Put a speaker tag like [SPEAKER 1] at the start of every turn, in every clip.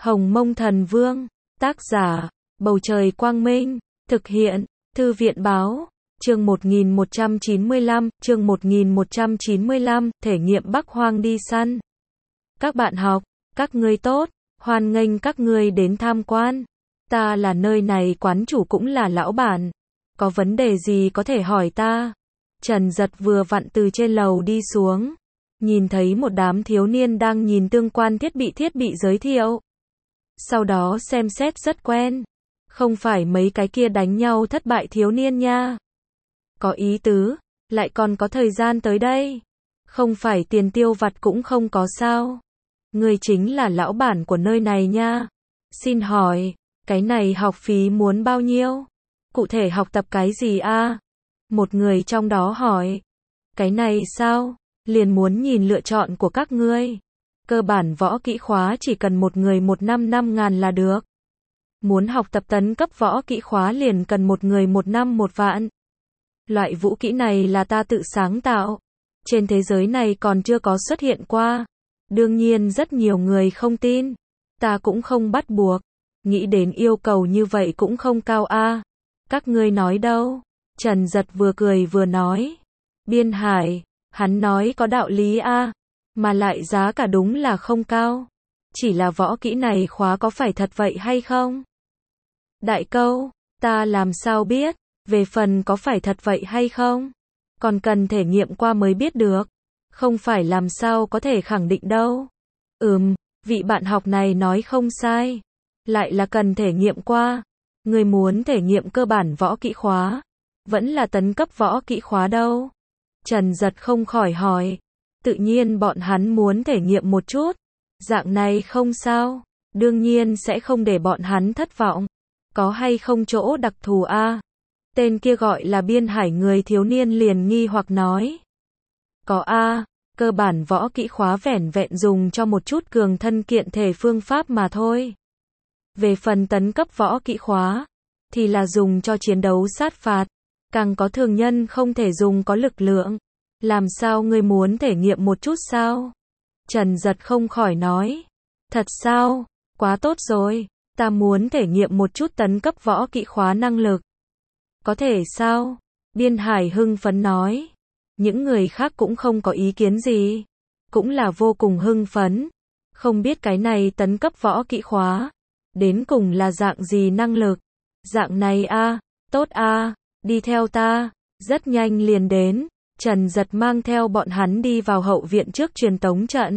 [SPEAKER 1] Hồng Mông Thần Vương, tác giả, Bầu Trời Quang Minh, thực hiện, Thư viện Báo, chương 1195, chương 1195, thể nghiệm Bắc Hoang đi săn. Các bạn học, các ngươi tốt, hoan nghênh các ngươi đến tham quan. Ta là nơi này quán chủ cũng là lão bản. Có vấn đề gì có thể hỏi ta? Trần Giật vừa vặn từ trên lầu đi xuống. Nhìn thấy một đám thiếu niên đang nhìn tương quan thiết bị giới thiệu. Sau đó xem xét rất quen. Không phải mấy cái kia đánh nhau thất bại thiếu niên nha. Có ý tứ, lại còn có thời gian tới đây. Không phải tiền tiêu vặt cũng không có sao. Ngươi chính là lão bản của nơi này nha. Xin hỏi, cái này học phí muốn bao nhiêu? Cụ thể học tập cái gì a? Một người trong đó hỏi. Cái này sao? Liền muốn nhìn lựa chọn của các ngươi. Cơ bản võ kỹ khóa chỉ cần một người một năm 5.000 là được. Muốn học tập tấn cấp võ kỹ khóa liền cần một người một năm 1 vạn. Loại vũ kỹ này là ta tự sáng tạo. Trên thế giới này còn chưa có xuất hiện qua. Đương nhiên rất nhiều người không tin. Ta cũng không bắt buộc. Nghĩ đến yêu cầu như vậy cũng không cao a. Các ngươi nói đâu? Trần Giật vừa cười vừa nói. Biên Hải, hắn nói có đạo lý a, mà lại giá cả đúng là không cao. Chỉ là võ kỹ này khóa có phải thật vậy hay không? Đại câu, ta làm sao biết, về phần có phải thật vậy hay không? Còn cần thể nghiệm qua mới biết được. Không phải làm sao có thể khẳng định đâu. Vị bạn học này nói không sai. Lại là cần thể nghiệm qua. Người muốn thể nghiệm cơ bản võ kỹ khóa. Vẫn là tấn cấp võ kỹ khóa đâu? Trần Giật không khỏi hỏi. Tự nhiên bọn hắn muốn thể nghiệm một chút. Dạng này không sao. Đương nhiên sẽ không để bọn hắn thất vọng. Có hay không chỗ đặc thù a? Tên kia gọi là Biên Hải người thiếu niên liền nghi hoặc nói. Có a, cơ bản võ kỹ khóa vẻn vẹn dùng cho một chút cường thân kiện thể phương pháp mà thôi. Về phần tấn cấp võ kỹ khóa, thì là dùng cho chiến đấu sát phạt. Càng có thường nhân không thể dùng có lực lượng. Làm sao ngươi muốn thể nghiệm một chút sao? Trần Giật không khỏi nói. Thật sao? Quá tốt rồi. Ta muốn thể nghiệm một chút tấn cấp võ kỹ khóa năng lực. Có thể sao? Biên Hải hưng phấn nói. Những người khác cũng không có ý kiến gì. Cũng là vô cùng hưng phấn. Không biết cái này tấn cấp võ kỹ khóa. Đến cùng là dạng gì năng lực? Dạng này a, tốt a, đi theo ta. Rất nhanh liền đến. Trần Giật mang theo bọn hắn đi vào hậu viện trước truyền tống trận.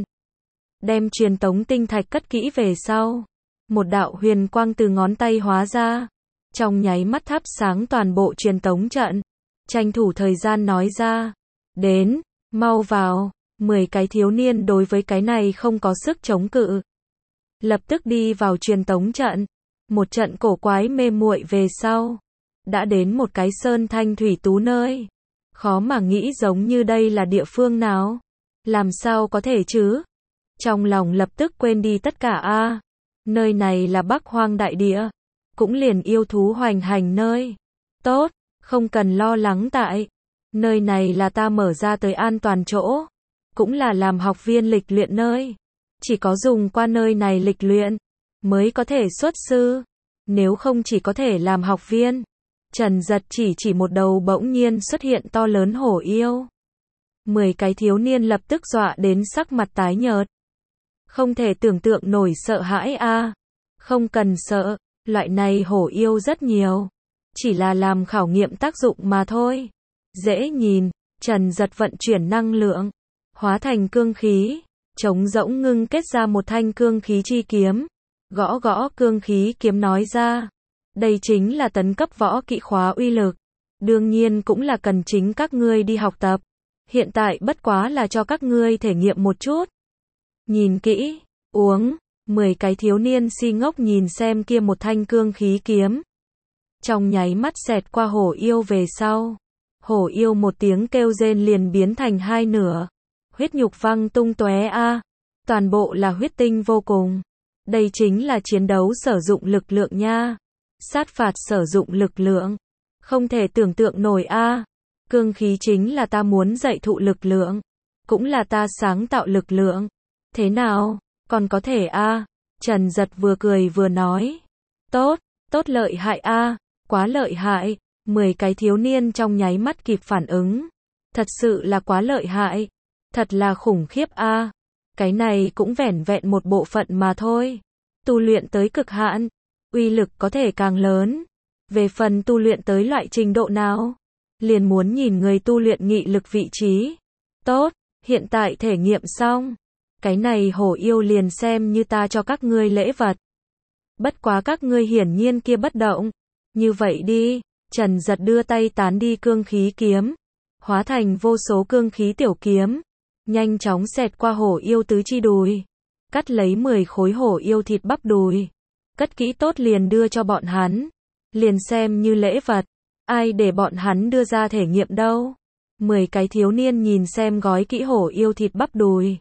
[SPEAKER 1] Đem truyền tống tinh thạch cất kỹ về sau. Một đạo huyền quang từ ngón tay hóa ra. Trong nháy mắt thắp sáng toàn bộ truyền tống trận. Tranh thủ thời gian nói ra. Đến, mau vào. 10 cái thiếu niên đối với cái này không có sức chống cự. Lập tức đi vào truyền tống trận. Một trận cổ quái mê muội về sau. Đã đến một cái sơn thanh thủy tú nơi. Khó mà nghĩ giống như đây là địa phương nào. Làm sao có thể chứ? Trong lòng lập tức quên đi tất cả a. Nơi này là Bắc Hoang đại địa. Cũng liền yêu thú hoành hành nơi. Tốt, không cần lo lắng tại. Nơi này là ta mở ra tới an toàn chỗ. Cũng là làm học viên lịch luyện nơi. Chỉ có dùng qua nơi này lịch luyện. Mới có thể xuất sư. Nếu không chỉ có thể làm học viên. Trần Giật chỉ một đầu bỗng nhiên xuất hiện to lớn hổ yêu. 10 cái thiếu niên lập tức dọa đến sắc mặt tái nhợt. Không thể tưởng tượng nổi sợ hãi a. Không cần sợ, loại này hổ yêu rất nhiều. Chỉ là làm khảo nghiệm tác dụng mà thôi. Dễ nhìn, Trần Giật vận chuyển năng lượng. Hóa thành cương khí. Trống rỗng ngưng kết ra một thanh cương khí chi kiếm. Gõ gõ cương khí kiếm nói ra. Đây chính là tấn cấp võ kỹ khóa uy lực. Đương nhiên cũng là cần chính các ngươi đi học tập. Hiện tại bất quá là cho các ngươi thể nghiệm một chút. Nhìn kỹ, uống. 10 cái thiếu niên si ngốc nhìn xem kia một thanh cương khí kiếm. Trong nháy mắt xẹt qua hổ yêu về sau. Hổ yêu một tiếng kêu rên liền biến thành hai nửa. Huyết nhục văng tung tóe a. Toàn bộ là huyết tinh vô cùng. Đây chính là chiến đấu sử dụng lực lượng nha. Sát phạt sử dụng lực lượng. Không thể tưởng tượng nổi a. Cương khí chính là ta muốn dạy thụ lực lượng. Cũng là ta sáng tạo lực lượng. Thế nào? Còn có thể a. Trần Giật vừa cười vừa nói. Tốt, tốt lợi hại a, quá lợi hại. 10 cái thiếu niên trong nháy mắt kịp phản ứng. Thật sự là quá lợi hại. Thật là khủng khiếp a. Cái này cũng vẻn vẹn một bộ phận mà thôi. Tu luyện tới cực hạn, uy lực có thể càng lớn. Về phần tu luyện tới loại trình độ nào, liền muốn nhìn người tu luyện nghị lực vị trí. Tốt, hiện tại thể nghiệm xong. Cái này hổ yêu liền xem như ta cho các ngươi lễ vật. Bất quá các ngươi hiển nhiên kia bất động. Như vậy đi, Trần Giật đưa tay tán đi cương khí kiếm, hóa thành vô số cương khí tiểu kiếm, nhanh chóng xẹt qua hổ yêu tứ chi đùi, cắt lấy 10 khối hổ yêu thịt bắp đùi, cất kỹ tốt liền đưa cho bọn hắn, liền xem như lễ vật, ai để bọn hắn đưa ra thể nghiệm đâu. 10 cái thiếu niên nhìn xem gói kỹ hổ yêu thịt bắp đùi,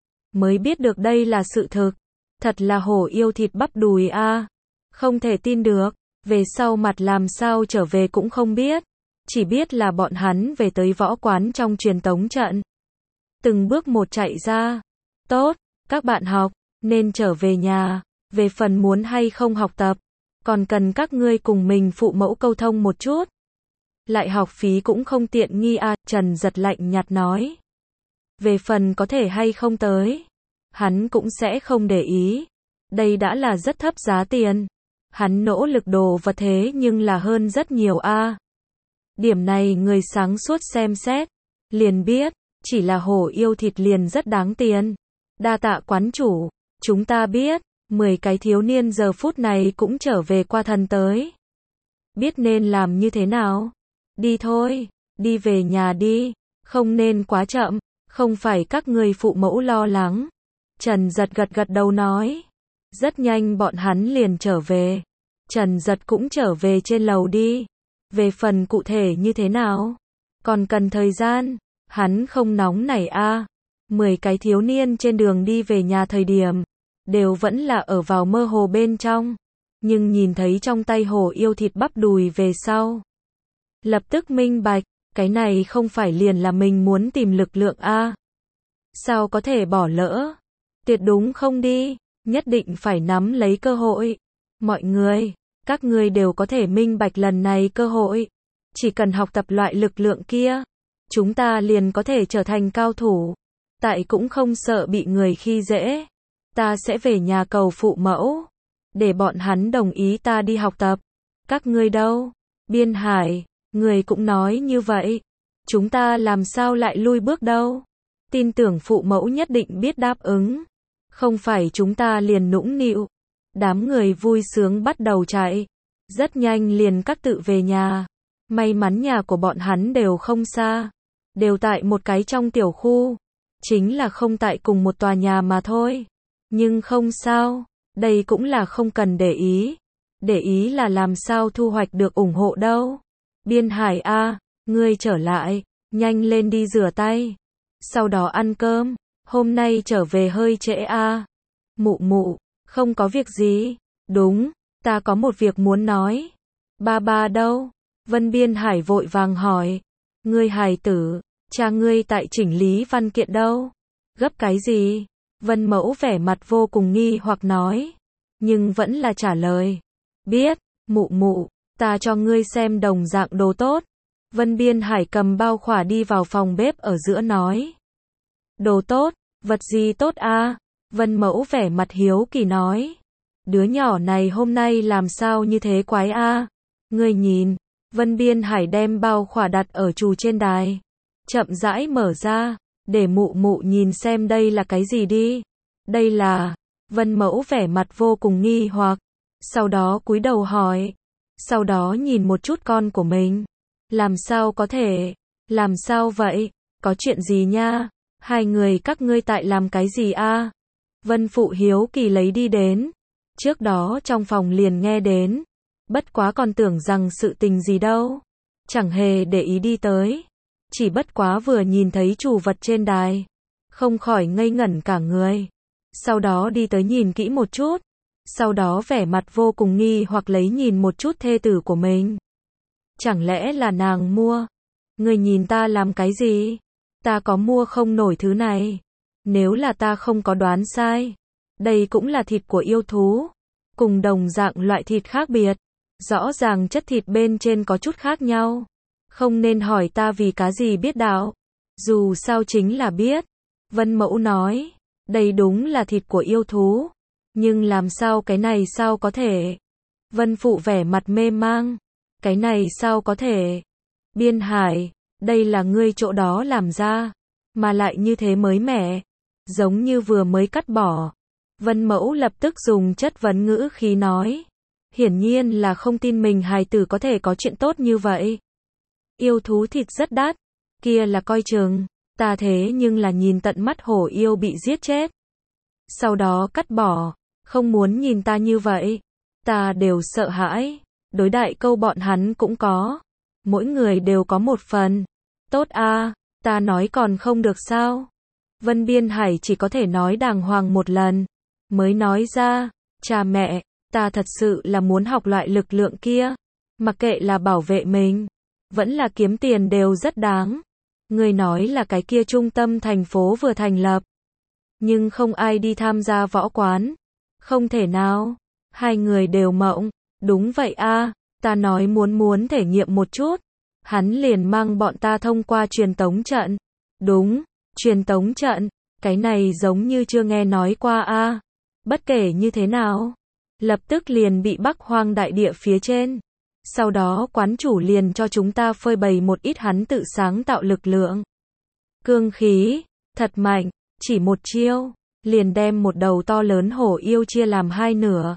[SPEAKER 1] mới biết được đây là sự thực, thật là hổ yêu thịt bắp đùi a, không thể tin được. Về sau mặt làm sao trở về cũng không biết, chỉ biết là bọn hắn về tới võ quán trong truyền tống trận. Từng bước một chạy ra. Tốt, các bạn học, nên trở về nhà, về phần muốn hay không học tập, còn cần các ngươi cùng mình phụ mẫu câu thông một chút. Lại học phí cũng không tiện nghi à, Trần Giật lạnh nhạt nói. Về phần có thể hay không tới, hắn cũng sẽ không để ý. Đây đã là rất thấp giá tiền. Hắn nỗ lực đồ vật thế nhưng là hơn rất nhiều a. Điểm này người sáng suốt xem xét, liền biết, chỉ là hổ yêu thịt liền rất đáng tiền. Đa tạ quán chủ, chúng ta biết, 10 cái thiếu niên giờ phút này cũng trở về qua thần tới. Biết nên làm như thế nào? Đi thôi, đi về nhà đi, không nên quá chậm, không phải các người phụ mẫu lo lắng. Trần Giật gật gật đầu nói. Rất nhanh bọn hắn liền trở về. Trần Giật cũng trở về trên lầu đi. Về phần cụ thể như thế nào, còn cần thời gian, hắn không nóng nảy a. 10 cái thiếu niên trên đường đi về nhà thời điểm, đều vẫn là ở vào mơ hồ bên trong. Nhưng nhìn thấy trong tay hổ yêu thịt bắp đùi về sau, lập tức minh bạch, cái này không phải liền là mình muốn tìm lực lượng a. Sao có thể bỏ lỡ? Tuyệt đúng không đi, nhất định phải nắm lấy cơ hội. Mọi người, các ngươi đều có thể minh bạch lần này cơ hội. Chỉ cần học tập loại lực lượng kia, chúng ta liền có thể trở thành cao thủ. Tại cũng không sợ bị người khi dễ. Ta sẽ về nhà cầu phụ mẫu, để bọn hắn đồng ý ta đi học tập. Các ngươi đâu? Biên Hải, người cũng nói như vậy. Chúng ta làm sao lại lui bước đâu? Tin tưởng phụ mẫu nhất định biết đáp ứng. Không phải chúng ta liền nũng nịu. Đám người vui sướng bắt đầu chạy. Rất nhanh liền các tự về nhà. May mắn nhà của bọn hắn đều không xa. Đều tại một cái trong tiểu khu. Chính là không tại cùng một tòa nhà mà thôi. Nhưng không sao. Đây cũng là không cần để ý. Để ý là làm sao thu hoạch được ủng hộ đâu. Biên Hải a, ngươi trở lại. Nhanh lên đi rửa tay. Sau đó ăn cơm. Hôm nay trở về hơi trễ a. Mụ mụ, không có việc gì. Đúng, ta có một việc muốn nói. Ba ba đâu? Vân Biên Hải vội vàng hỏi. Ngươi hài tử, cha ngươi tại chỉnh lý văn kiện đâu? Gấp cái gì? Vân Mẫu vẻ mặt vô cùng nghi hoặc nói. Nhưng vẫn là trả lời. Biết, mụ mụ, ta cho ngươi xem đồng dạng đồ tốt. Vân Biên Hải cầm bao khỏa đi vào phòng bếp ở giữa nói. Đồ tốt, vật gì tốt a? Vân Mẫu vẻ mặt hiếu kỳ nói. Đứa nhỏ này hôm nay làm sao như thế quái a? Ngươi nhìn, Vân Biên Hải đem bao khỏa đặt ở chù trên đài. Chậm rãi mở ra, để mụ mụ nhìn xem đây là cái gì đi. Đây là, Vân Mẫu vẻ mặt vô cùng nghi hoặc. Sau đó cúi đầu hỏi. Sau đó nhìn một chút con của mình. Làm sao có thể? Làm sao vậy? Có chuyện gì nha? Hai người các ngươi tại làm cái gì a? Vân Phụ hiếu kỳ lấy đi đến. Trước đó trong phòng liền nghe đến. Bất quá còn tưởng rằng sự tình gì đâu. Chẳng hề để ý đi tới. Chỉ bất quá vừa nhìn thấy chủ vật trên đài. Không khỏi ngây ngẩn cả người. Sau đó đi tới nhìn kỹ một chút. Sau đó vẻ mặt vô cùng nghi hoặc lấy nhìn một chút thê tử của mình. Chẳng lẽ là nàng mua? Người nhìn ta làm cái gì? Ta có mua không nổi thứ này. Nếu là ta không có đoán sai, Đây cũng là thịt của yêu thú. Cùng đồng dạng loại thịt khác biệt. Rõ ràng chất thịt bên trên có chút khác nhau. Không nên hỏi ta vì cái gì biết đạo. Dù sao chính là biết. Vân Mẫu nói. Đây đúng là thịt của yêu thú. Nhưng làm sao cái này sao có thể? Vân Phụ vẻ mặt mê mang. Cái này sao có thể? Biên Hải, đây là ngươi chỗ đó làm ra. Mà lại như thế mới mẻ. Giống như vừa mới cắt bỏ. Vân Mẫu lập tức dùng chất vấn ngữ khí nói. Hiển nhiên là không tin mình hài tử có thể có chuyện tốt như vậy. Yêu thú thịt rất đắt. Kia là coi chừng. Ta thế nhưng là nhìn tận mắt hổ yêu bị giết chết. Sau đó cắt bỏ. Không muốn nhìn ta như vậy. Ta đều sợ hãi. Đối đại câu bọn hắn cũng có. Mỗi người đều có một phần. Tốt a, ta nói còn không được sao? Vân Biên Hải chỉ có thể nói đàng hoàng một lần. Mới nói ra, cha mẹ, ta thật sự là muốn học loại lực lượng kia. Mặc kệ là bảo vệ mình, vẫn là kiếm tiền đều rất đáng. Người nói là cái kia trung tâm thành phố vừa thành lập. Nhưng không ai đi tham gia võ quán. Không thể nào. Hai người đều mộng. Đúng vậy a, ta nói muốn thể nghiệm một chút. Hắn liền mang bọn ta thông qua truyền tống trận. Đúng, truyền tống trận. Cái này giống như chưa nghe nói qua a. Bất kể như thế nào, lập tức liền bị Bắc Hoang đại địa phía trên. Sau đó quán chủ liền cho chúng ta phơi bày một ít hắn tự sáng tạo lực lượng. Cương khí, thật mạnh, chỉ một chiêu, liền đem một đầu to lớn hổ yêu chia làm hai nửa.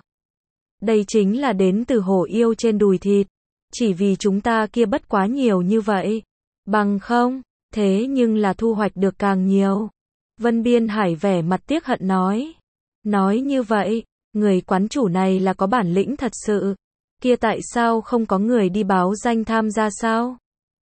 [SPEAKER 1] Đây chính là đến từ hổ yêu trên đùi thịt. Chỉ vì chúng ta kia bất quá nhiều như vậy. Bằng không, thế nhưng là thu hoạch được càng nhiều. Vân Biên Hải vẻ mặt tiếc hận nói. Nói như vậy, người quán chủ này là có bản lĩnh thật sự. Kia tại sao không có người đi báo danh tham gia sao?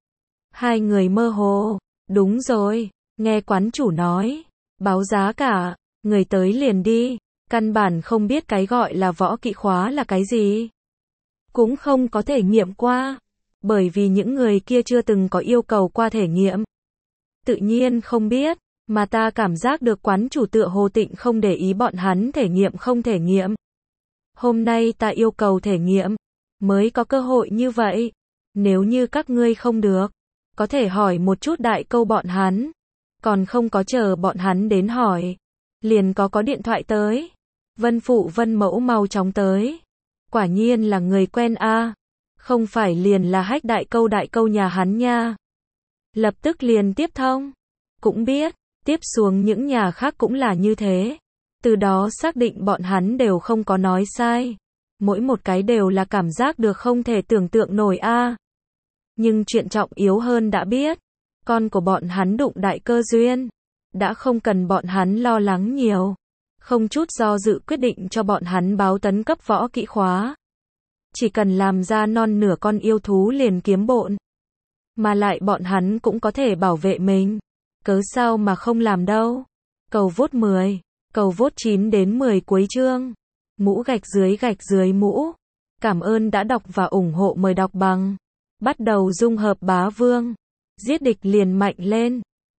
[SPEAKER 1] Hai người mơ hồ. Đúng rồi, nghe quán chủ nói. Báo giá cả, người tới liền đi. Căn bản không biết cái gọi là võ kỹ khóa là cái gì. Cũng không có thể nghiệm qua. Bởi vì những người kia chưa từng có yêu cầu qua thể nghiệm. Tự nhiên không biết. Mà ta cảm giác được quán chủ tựa hồ tịnh không để ý bọn hắn thể nghiệm không thể nghiệm. Hôm nay ta yêu cầu thể nghiệm. Mới có cơ hội như vậy. Nếu như các ngươi không được. Có thể hỏi một chút đại câu bọn hắn. Còn không có chờ bọn hắn đến hỏi. Liền có điện thoại tới. Vân Phụ Vân Mẫu mau chóng tới. Quả nhiên là người quen a. Không phải liền là hách đại câu nhà hắn nha. Lập tức liền tiếp thông. Cũng biết, tiếp xuống những nhà khác cũng là như thế. Từ đó xác định bọn hắn đều không có nói sai. Mỗi một cái đều là cảm giác được không thể tưởng tượng nổi a. Nhưng chuyện trọng yếu hơn đã biết. Con của bọn hắn đụng đại cơ duyên. Đã không cần bọn hắn lo lắng nhiều. Không chút do dự quyết định cho bọn hắn báo tấn cấp võ kỹ khóa. Chỉ cần làm ra non nửa con yêu thú liền kiếm bộn. Mà lại bọn hắn cũng có thể bảo vệ mình. Cớ sao mà không làm đâu. Cầu vote 10. Cầu vote 9 đến 10 cuối chương. Mũ gạch dưới mũ. Cảm ơn đã đọc và ủng hộ, mời đọc bằng. Bắt đầu dung hợp bá vương. Giết địch liền mạnh lên.